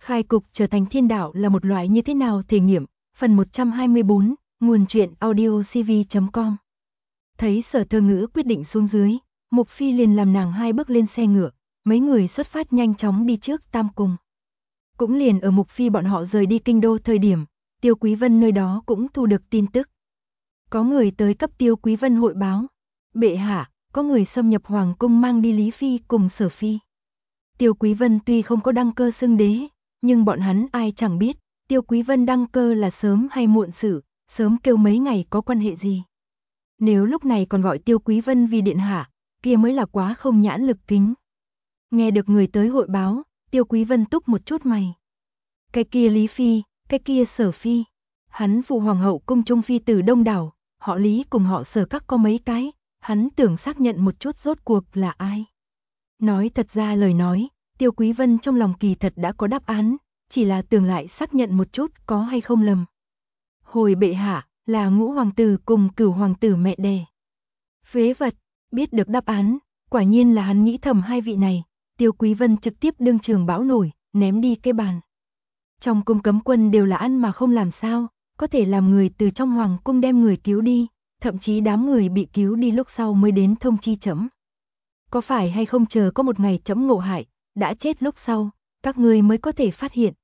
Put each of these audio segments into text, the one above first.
Khai cục trở thành thiên đạo là một loại như thế nào thể nghiệm, phần 124, nguồn truyện audiocv.com. Thấy Sở Thơ Ngữ quyết định xuống dưới, Mục Phi liền làm nàng 2 bước lên xe ngựa, mấy người xuất phát nhanh chóng đi trước Tam Cung. Cũng liền ở Mục Phi bọn họ rời đi kinh đô thời điểm, Tiêu Quý Vân nơi đó cũng thu được tin tức. Có người tới cấp Tiêu Quý Vân hội báo, bệ hạ, có người xâm nhập hoàng cung mang đi Lý Phi cùng Sở Phi. Tiêu Quý Vân tuy không có đăng cơ xưng đế, nhưng bọn hắn ai chẳng biết, Tiêu Quý Vân đăng cơ là sớm hay muộn sự, sớm kêu mấy ngày có quan hệ gì. Nếu lúc này còn gọi Tiêu Quý Vân vì điện hạ, kia mới là quá không nhãn lực kính. Nghe được người tới hội báo, Tiêu Quý Vân túc một chút mày. Cái kia Lý Phi, cái kia Sở Phi, hắn phụ hoàng hậu cung trung phi tử đông đảo, họ Lý cùng họ Sở các có mấy cái, hắn tưởng xác nhận một chút rốt cuộc là ai. Nói thật ra lời nói, Tiêu Quý Vân trong lòng kỳ thật đã có đáp án, chỉ là tưởng lại xác nhận một chút có hay không lầm. Hồi bệ hạ, là Ngũ hoàng tử cùng Cửu hoàng tử mẹ đẻ. Phế vật, biết được đáp án, quả nhiên là hắn nghĩ thầm hai vị này, Tiêu Quý Vân trực tiếp đương trường bão nổi, ném đi cái bàn. Trong cung cấm quân đều là ăn mà không làm sao, có thể làm người từ trong hoàng cung đem người cứu đi, thậm chí đám người bị cứu đi lúc sau mới đến thông chi trẫm. Có phải hay không chờ có một ngày trẫm ngộ hại, đã chết lúc sau, các ngươi mới có thể phát hiện,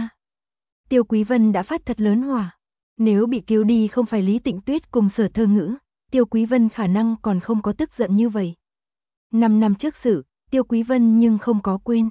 Tiêu Quý Vân đã phát thật lớn hỏa. Nếu bị cứu đi không phải Lý Tịnh Tuyết cùng Sở Thơ Ngữ, Tiêu Quý Vân khả năng còn không có tức giận như vậy. 5 năm trước sự, Tiêu Quý Vân nhưng không có quên.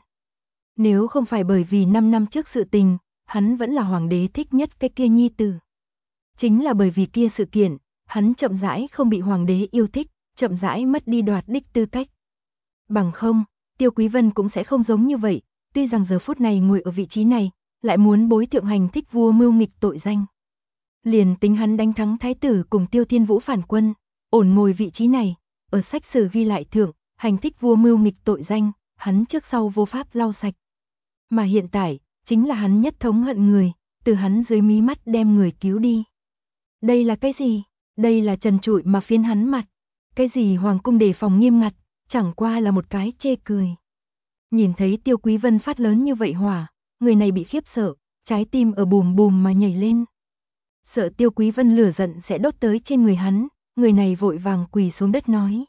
Nếu không phải bởi vì 5 năm trước sự tình, hắn vẫn là hoàng đế thích nhất cái kia nhi tử. Chính là bởi vì kia sự kiện, hắn chậm rãi không bị hoàng đế yêu thích, chậm rãi mất đi đoạt đích tư cách. Bằng không, Tiêu Quý Vân cũng sẽ không giống như vậy, tuy rằng giờ phút này ngồi ở vị trí này, lại muốn bối thượng hành thích vua mưu nghịch tội danh. Liền tính hắn đánh thắng thái tử cùng Tiêu Thiên Vũ phản quân, ổn ngồi vị trí này, ở sách sử ghi lại thượng, hành thích vua mưu nghịch tội danh, hắn trước sau vô pháp lau sạch. Mà hiện tại, chính là hắn nhất thống hận người, từ hắn dưới mí mắt đem người cứu đi. Đây là cái gì? Đây là trần trụi mà phiến hắn mặt. Cái gì hoàng cung đề phòng nghiêm ngặt, chẳng qua là một cái chê cười. Nhìn thấy Tiêu Quý Vân phát lớn như vậy hỏa, người này bị khiếp sợ, trái tim ở bùm bùm mà nhảy lên. Sợ Tiêu Quý Vân lửa giận sẽ đốt tới trên người hắn, người này vội vàng quỳ xuống đất nói.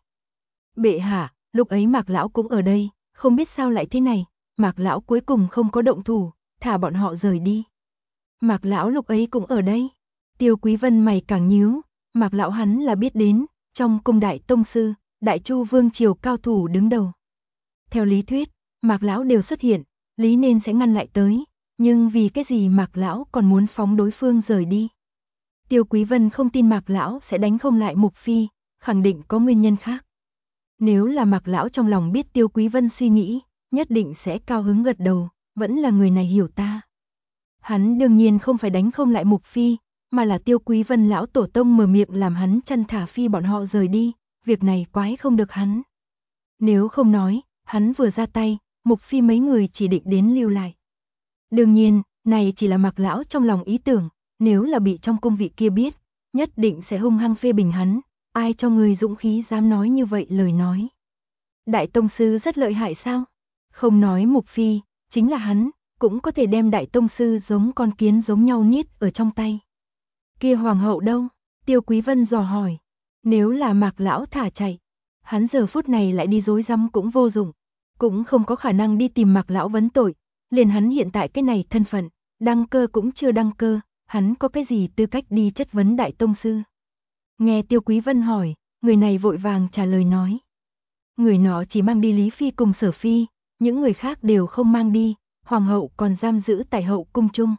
Bệ hạ, lúc ấy Mạc Lão cũng ở đây, không biết sao lại thế này, Mạc Lão cuối cùng không có động thủ, thả bọn họ rời đi. Mạc Lão lúc ấy cũng ở đây. Tiêu Quý Vân mày càng nhíu, Mạc Lão hắn là biết đến, trong cung đại tông sư, Đại Chu vương triều cao thủ đứng đầu. Theo lý thuyết, Mạc Lão đều xuất hiện, lý nên sẽ ngăn lại tới, nhưng vì cái gì Mạc Lão còn muốn phóng đối phương rời đi. Tiêu Quý Vân không tin Mạc Lão sẽ đánh không lại Mục Phi, khẳng định có nguyên nhân khác. Nếu là Mạc Lão trong lòng biết Tiêu Quý Vân suy nghĩ, nhất định sẽ cao hứng gật đầu, vẫn là người này hiểu ta. Hắn đương nhiên không phải đánh không lại Mục Phi, mà là Tiêu Quý Vân lão tổ tông mở miệng làm hắn chăn thả Phi bọn họ rời đi, việc này quái không được hắn. Nếu không nói, hắn vừa ra tay, Mục Phi mấy người chỉ định đến lưu lại. Đương nhiên, này chỉ là Mạc Lão trong lòng ý tưởng, nếu là bị trong cung vị kia biết, nhất định sẽ hung hăng phê bình hắn, ai cho người dũng khí dám nói như vậy lời nói. Đại tông sư rất lợi hại sao? Không nói Mục Phi, chính là hắn, cũng có thể đem đại tông sư giống con kiến giống nhau niết ở trong tay. Kia hoàng hậu đâu? Tiêu Quý Vân dò hỏi. Nếu là Mạc Lão thả chạy, hắn giờ phút này lại đi dối rắm cũng vô dụng, cũng không có khả năng đi tìm Mạc Lão vấn tội, liền hắn hiện tại cái này thân phận, đăng cơ cũng chưa đăng cơ, hắn có cái gì tư cách đi chất vấn đại tông sư. Nghe Tiêu Quý Vân hỏi, người này vội vàng trả lời nói. Người nọ chỉ mang đi Lý Phi cùng Sở Phi, những người khác đều không mang đi, hoàng hậu còn giam giữ tại hậu cung chung.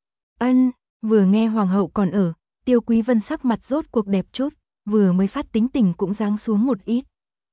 Ân, vừa nghe hoàng hậu còn ở, Tiêu Quý Vân sắc mặt rốt cuộc đẹp chút, vừa mới phát tính tình cũng giáng xuống một ít.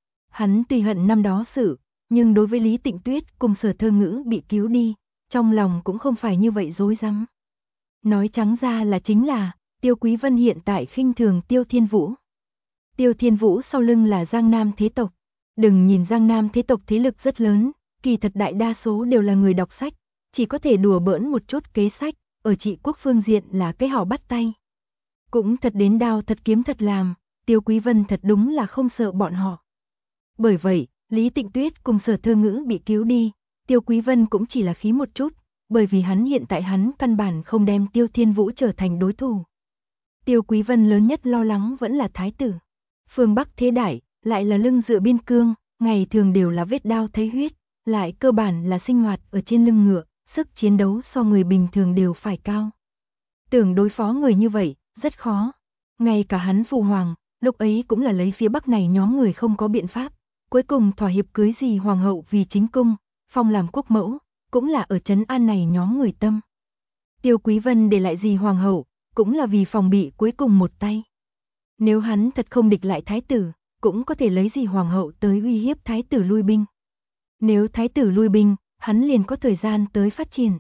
Hắn tuy hận năm đó sự, nhưng đối với Lý Tịnh Tuyết cùng Sở Thơ Ngữ bị cứu đi, trong lòng cũng không phải như vậy rối rắm. Nói trắng ra là chính là, Tiêu Quý Vân hiện tại khinh thường Tiêu Thiên Vũ. Tiêu Thiên Vũ sau lưng là Giang Nam thế tộc. Đừng nhìn Giang Nam thế tộc thế lực rất lớn, kỳ thật đại đa số đều là người đọc sách, chỉ có thể đùa bỡn một chút kế sách, ở trị quốc phương diện là cái hảo bắt tay. Cũng thật đến đao thật kiếm thật làm, Tiêu Quý Vân thật đúng là không sợ bọn họ. Bởi vậy, Lý Tịnh Tuyết cùng Sở Thơ Ngữ bị cứu đi, Tiêu Quý Vân cũng chỉ là khí một chút, bởi vì hiện tại hắn căn bản không đem Tiêu Thiên Vũ trở thành đối thủ. Tiêu Quý Vân lớn nhất lo lắng vẫn là thái tử. Phương Bắc thế đại, lại là lưng dựa biên cương, ngày thường đều là vết đao thấy huyết, lại cơ bản là sinh hoạt ở trên lưng ngựa, sức chiến đấu so người bình thường đều phải cao. Tưởng đối phó người như vậy, rất khó. Ngay cả hắn phụ hoàng, lúc ấy cũng là lấy phía Bắc này nhóm người không có biện pháp, cuối cùng thỏa hiệp cưới dì hoàng hậu vì chính cung, phong làm quốc mẫu, cũng là ở trấn an này nhóm người tâm. Tiêu Quý Vân để lại dì hoàng hậu, cũng là vì phòng bị cuối cùng một tay. Nếu hắn thật không địch lại thái tử, cũng có thể lấy dì hoàng hậu tới uy hiếp thái tử lui binh. Nếu thái tử lui binh, hắn liền có thời gian tới phát triển.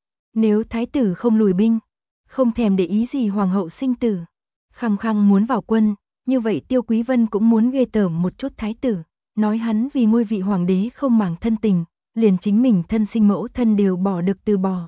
Nếu thái tử không lùi binh, không thèm để ý gì hoàng hậu sinh tử, khăng khăng muốn vào quân, như vậy Tiêu Quý Vân cũng muốn ghê tởm một chút thái tử, nói hắn vì ngôi vị hoàng đế không màng thân tình, liền chính mình thân sinh mẫu thân đều bỏ được từ bỏ.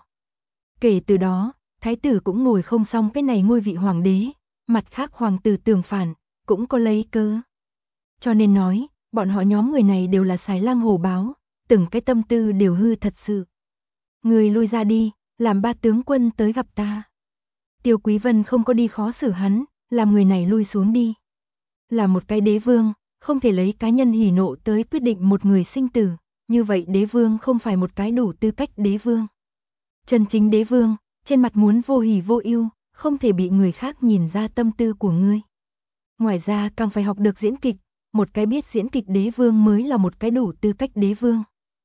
Kể từ đó, thái tử cũng ngồi không xong cái này ngôi vị hoàng đế, mặt khác hoàng tử tưởng phản, cũng có lấy cớ. Cho nên nói, bọn họ nhóm người này đều là xài lang hổ báo, từng cái tâm tư đều hư thật sự. Người lui ra đi, làm 3 tướng quân tới gặp ta. Tiêu Quý Vân không có đi khó xử hắn, làm người này lui xuống đi. Là một cái đế vương, không thể lấy cá nhân hỉ nộ tới quyết định một người sinh tử, như vậy đế vương không phải một cái đủ tư cách đế vương. Chân chính đế vương, trên mặt muốn vô hỉ vô ưu, không thể bị người khác nhìn ra tâm tư của ngươi. Ngoài ra càng phải học được diễn kịch, một cái biết diễn kịch đế vương mới là một cái đủ tư cách đế vương.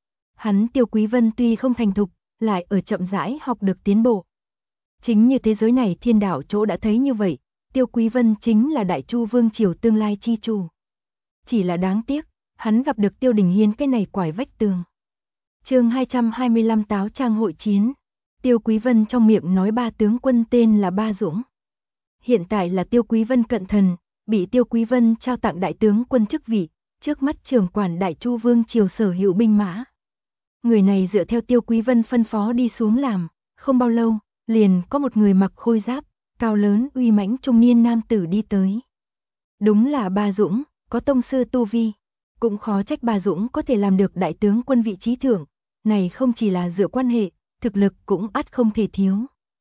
Hắn Tiêu Quý Vân tuy không thành thục, lại ở chậm rãi học được tiến bộ. Chính như thế giới này thiên đạo chỗ đã thấy như vậy, Tiêu Quý Vân chính là Đại Chu vương triều tương lai chi chủ. Chỉ là đáng tiếc, hắn gặp được Tiêu Đình Hiên cái này quải vách tường. Chương 225 Táo Trang hội chiến. Tiêu Quý Vân trong miệng nói 3 tướng quân tên là Ba Dũng. Hiện tại là Tiêu Quý Vân cận thần, bị Tiêu Quý Vân trao tặng đại tướng quân chức vị, trước mắt trưởng quản Đại Chu vương triều sở hữu binh mã. Người này dựa theo Tiêu Quý Vân phân phó đi xuống làm, không bao lâu, liền có một người mặc khôi giáp, cao lớn uy mãnh trung niên nam tử đi tới. Đúng là Ba Dũng, có tông sư tu vi, cũng khó trách Ba Dũng có thể làm được đại tướng quân vị trí thượng, này không chỉ là dựa quan hệ, thực lực cũng ắt không thể thiếu.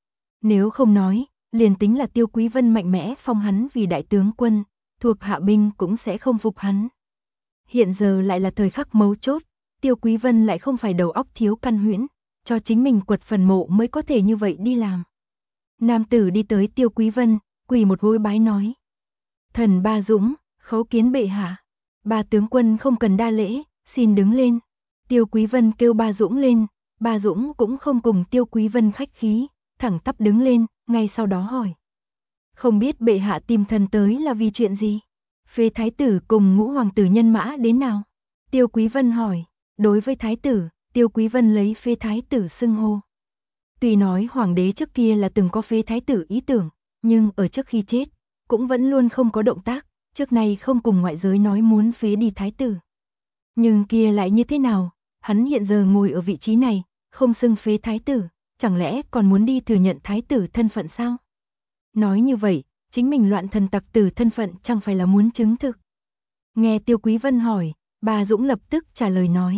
Nếu không nói, liền tính là Tiêu Quý Vân mạnh mẽ phong hắn vì đại tướng quân, thuộc hạ binh cũng sẽ không phục hắn. Hiện giờ lại là thời khắc mấu chốt, Tiêu Quý Vân lại không phải đầu óc thiếu căn huyễn, cho chính mình quật phần mộ mới có thể như vậy đi làm. Nam tử đi tới Tiêu Quý Vân, quỳ một gối bái nói: Thần Ba Dũng, khấu kiến bệ hạ. Ba tướng quân không cần đa lễ, xin đứng lên. Tiêu Quý Vân kêu Ba Dũng lên, Ba Dũng cũng không cùng Tiêu Quý Vân khách khí, thẳng tắp đứng lên, ngay sau đó hỏi: Không biết bệ hạ tìm thần tới là vì chuyện gì? Phế thái tử cùng ngũ hoàng tử nhân mã đến nào? Tiêu Quý Vân hỏi. Đối với thái tử, Tiêu Quý Vân lấy phế thái tử xưng hô. Tuy nói hoàng đế trước kia là từng có phế thái tử ý tưởng, nhưng ở trước khi chết, cũng vẫn luôn không có động tác, trước nay không cùng ngoại giới nói muốn phế đi thái tử. Nhưng kia lại như thế nào, hắn hiện giờ ngồi ở vị trí này, không xưng phế thái tử, chẳng lẽ còn muốn đi thừa nhận thái tử thân phận sao? Nói như vậy, chính mình loạn thần tặc tử thân phận chẳng phải là muốn chứng thực. Nghe Tiêu Quý Vân hỏi, Ba Dũng lập tức trả lời nói: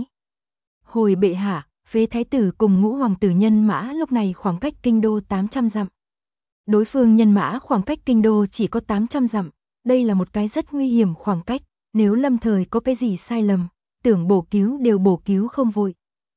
Hồi bệ hạ, phế thái tử cùng ngũ hoàng tử nhân mã lúc này khoảng cách kinh đô 800 dặm. Đối phương nhân mã khoảng cách kinh đô chỉ có 800 dặm, đây là một cái rất nguy hiểm khoảng cách, nếu lâm thời có cái gì sai lầm, tưởng bổ cứu đều bổ cứu không vội.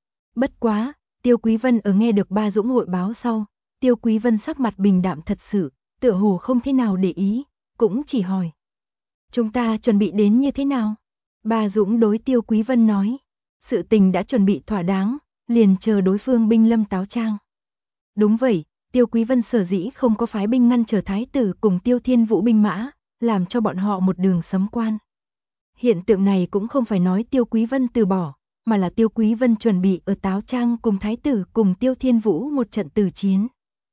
Bất quá, Tiêu Quý Vân ở nghe được Ba Dũng hội báo sau, Tiêu Quý Vân sắc mặt bình đạm thật sự, tựa hồ không thế nào để ý, cũng chỉ hỏi: Chúng ta chuẩn bị đến như thế nào? Ba Dũng đối Tiêu Quý Vân nói: Sự tình đã chuẩn bị thỏa đáng, liền chờ đối phương binh lâm Táo Trang. Đúng vậy, Tiêu Quý Vân sở dĩ không có phái binh ngăn trở thái tử cùng Tiêu Thiên Vũ binh mã, làm cho bọn họ một đường sấm quan. Hiện tượng này cũng không phải nói Tiêu Quý Vân từ bỏ, mà là Tiêu Quý Vân chuẩn bị ở Táo Trang cùng thái tử cùng Tiêu Thiên Vũ một trận tử chiến.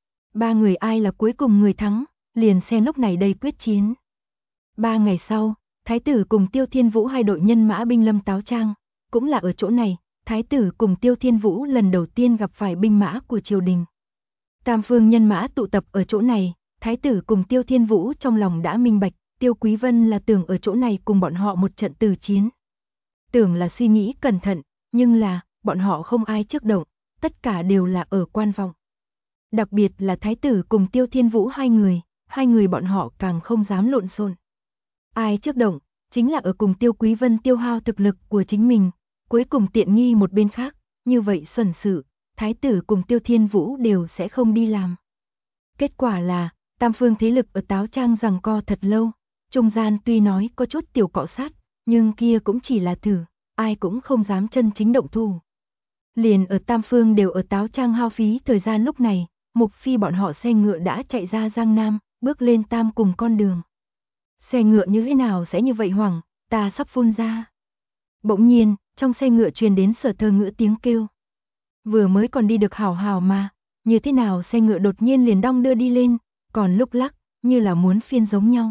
3 người ai là cuối cùng người thắng, liền xem lúc này đây quyết chiến. 3 ngày sau, thái tử cùng Tiêu Thiên Vũ hai đội nhân mã binh lâm Táo Trang, cũng là ở chỗ này, thái tử cùng Tiêu Thiên Vũ lần đầu tiên gặp phải binh mã của triều đình. Tam phương nhân mã tụ tập ở chỗ này, thái tử cùng Tiêu Thiên Vũ trong lòng đã minh bạch, Tiêu Quý Vân là tưởng ở chỗ này cùng bọn họ một trận tử chiến. Tưởng là suy nghĩ cẩn thận, nhưng là, bọn họ không ai trước động, tất cả đều là ở quan vọng. Đặc biệt là thái tử cùng Tiêu Thiên Vũ hai người bọn họ càng không dám lộn xộn. Ai trước động, chính là ở cùng Tiêu Quý Vân tiêu hao thực lực của chính mình, cuối cùng tiện nghi một bên khác, như vậy xuẩn sự, thái tử cùng Tiêu Thiên Vũ đều sẽ không đi làm. Kết quả là, tam phương thế lực ở Táo Trang giằng co thật lâu, trung gian tuy nói có chút tiểu cọ sát, nhưng kia cũng chỉ là thử, ai cũng không dám chân chính động thủ. Liền ở tam phương đều ở Táo Trang hao phí thời gian lúc này, Mục Phi bọn họ xe ngựa đã chạy ra Giang Nam, bước lên tam cùng con đường. Xe ngựa như thế nào sẽ như vậy hoảng, ta sắp phun ra. Bỗng nhiên, trong xe ngựa truyền đến Sở Thơ Ngữ tiếng kêu. Vừa mới còn đi được hào hào mà, như thế nào xe ngựa đột nhiên liền đong đưa đi lên, còn lúc lắc, như là muốn phiên giống nhau.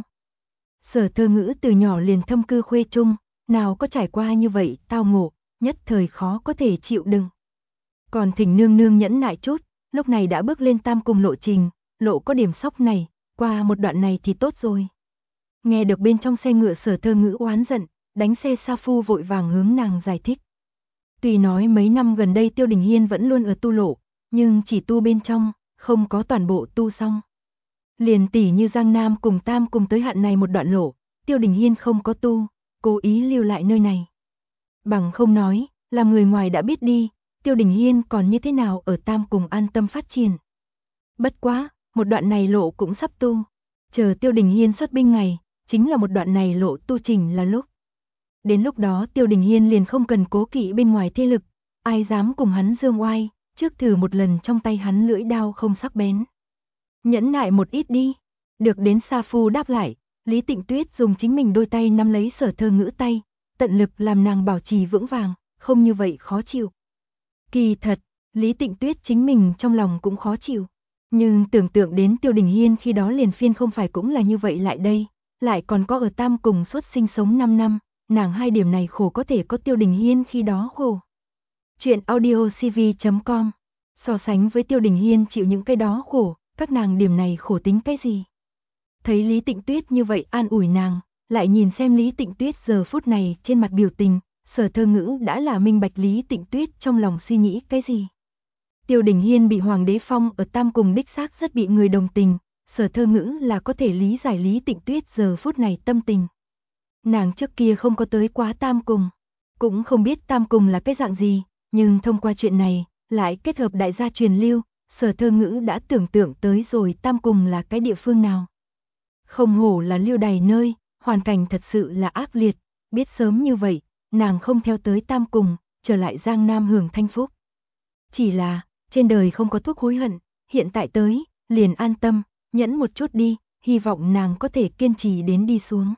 Sở Thơ Ngữ từ nhỏ liền thâm cư Khuê Trung, nào có trải qua như vậy tao ngộ, nhất thời khó có thể chịu đựng. Còn thỉnh nương nương nhẫn nại chút, lúc này đã bước lên tam cùng lộ trình, lộ có điểm sóc này, qua một đoạn này thì tốt rồi. Nghe được bên trong xe ngựa Sở Thơ Ngữ oán giận, đánh xe sa phu vội vàng hướng nàng giải thích. Tuy nói mấy năm gần đây Tiêu Đình Hiên vẫn luôn ở tu lộ, nhưng chỉ tu bên trong, không có toàn bộ tu xong. Liền tỉ như Giang Nam cùng Tam cùng tới hạn này một đoạn lộ, Tiêu Đình Hiên không có tu, cố ý lưu lại nơi này. Bằng không nói, làm người ngoài đã biết đi, Tiêu Đình Hiên còn như thế nào ở Tam cùng an tâm phát triển. Bất quá, một đoạn này lộ cũng sắp tu, chờ Tiêu Đình Hiên xuất binh ngày, chính là một đoạn này lộ tu trình là lúc. Đến lúc đó Tiêu Đình Hiên liền không cần cố kỵ bên ngoài thế lực, ai dám cùng hắn dương oai, trước thử một lần trong tay hắn lưỡi đao không sắc bén. Nhẫn nại một ít đi. Được đến Sa Phu đáp lại, Lý Tịnh Tuyết dùng chính mình đôi tay nắm lấy Sở Thơ Ngữ tay, tận lực làm nàng bảo trì vững vàng, không như vậy khó chịu. Kỳ thật, Lý Tịnh Tuyết chính mình trong lòng cũng khó chịu, nhưng tưởng tượng đến Tiêu Đình Hiên khi đó liền phiên không phải cũng là như vậy lại đây, lại còn có ở Tam cùng suốt sinh sống 5 năm, nàng hai điểm này khổ có thể có Tiêu Đình Hiên khi đó khổ. Chuyện audiocv.com. So sánh với Tiêu Đình Hiên chịu những cái đó khổ, các nàng điểm này khổ tính cái gì? Thấy Lý Tịnh Tuyết như vậy an ủi nàng, lại nhìn xem Lý Tịnh Tuyết giờ phút này trên mặt biểu tình, Sở Thơ Ngữ đã là minh bạch Lý Tịnh Tuyết trong lòng suy nghĩ cái gì. Tiêu Đình Hiên bị Hoàng đế phong ở Tam cùng đích xác rất bị người đồng tình, Sở Thơ Ngữ là có thể lý giải Lý Tịnh Tuyết giờ phút này tâm tình. Nàng trước kia không có tới quá Tam cùng, cũng không biết Tam cùng là cái dạng gì, nhưng thông qua chuyện này, lại kết hợp đại gia truyền lưu, Sở Thơ Ngữ đã tưởng tượng tới rồi Tam cùng là cái địa phương nào. Không hổ là lưu đày nơi, hoàn cảnh thật sự là ác liệt, biết sớm như vậy, nàng không theo tới Tam cùng, trở lại Giang Nam hưởng thanh phúc. Chỉ là, trên đời không có thuốc hối hận, hiện tại tới, liền an tâm, nhẫn một chút đi, hy vọng nàng có thể kiên trì đến đi xuống.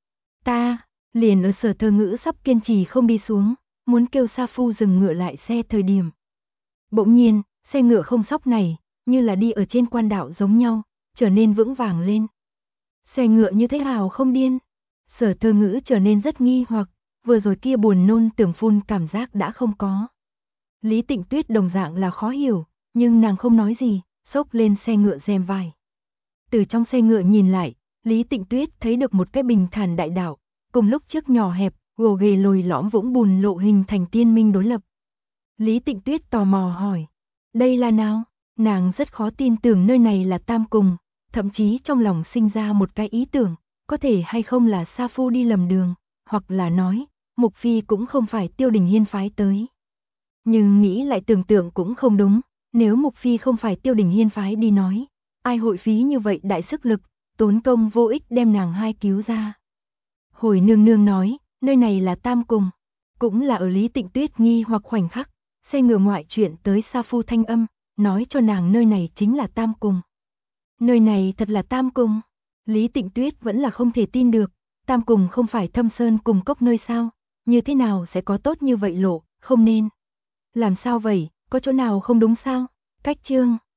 Ta, liền ở Sở Thơ Ngữ sắp kiên trì không đi xuống, muốn kêu Sa Phu dừng ngựa lại xe thời điểm. Bỗng nhiên, xe ngựa không sóc này, như là đi ở trên quan đạo giống nhau, trở nên vững vàng lên. Xe ngựa như thế nào không điên? Sở Thơ Ngữ trở nên rất nghi hoặc, vừa rồi kia buồn nôn tưởng phun cảm giác đã không có. Lý Tịnh Tuyết đồng dạng là khó hiểu, nhưng nàng không nói gì, xốc lên xe ngựa rèm vải. Từ trong xe ngựa nhìn lại, Lý Tịnh Tuyết thấy được một cái bình thản đại đạo, cùng lúc trước nhỏ hẹp, gồ ghề lồi lõm vũng bùn lộ hình thành tiên minh đối lập. Lý Tịnh Tuyết tò mò hỏi, đây là nào? Nàng rất khó tin tưởng nơi này là Tam cùng, thậm chí trong lòng sinh ra một cái ý tưởng, có thể hay không là Sa Phu đi lầm đường, hoặc là nói, Mục Phi cũng không phải Tiêu Đình Hiên phái tới. Nhưng nghĩ lại tưởng tượng cũng không đúng, nếu Mục Phi không phải Tiêu Đình Hiên phái đi nói, ai hội phí như vậy đại sức lực, tốn công vô ích đem nàng hai cứu ra. Hồi nương nương nói, nơi này là Tam cùng, cũng là ở Lý Tịnh Tuyết nghi hoặc khoảnh khắc, xe ngựa ngoại chuyện tới Sa Phu thanh âm, nói cho nàng nơi này chính là Tam cùng. Nơi này thật là Tam cùng. Lý Tịnh Tuyết vẫn là không thể tin được, Tam cùng không phải Thâm Sơn cùng cốc nơi sao, như thế nào sẽ có tốt như vậy lộ, không nên. Làm sao vậy, có chỗ nào không đúng sao? Cách chương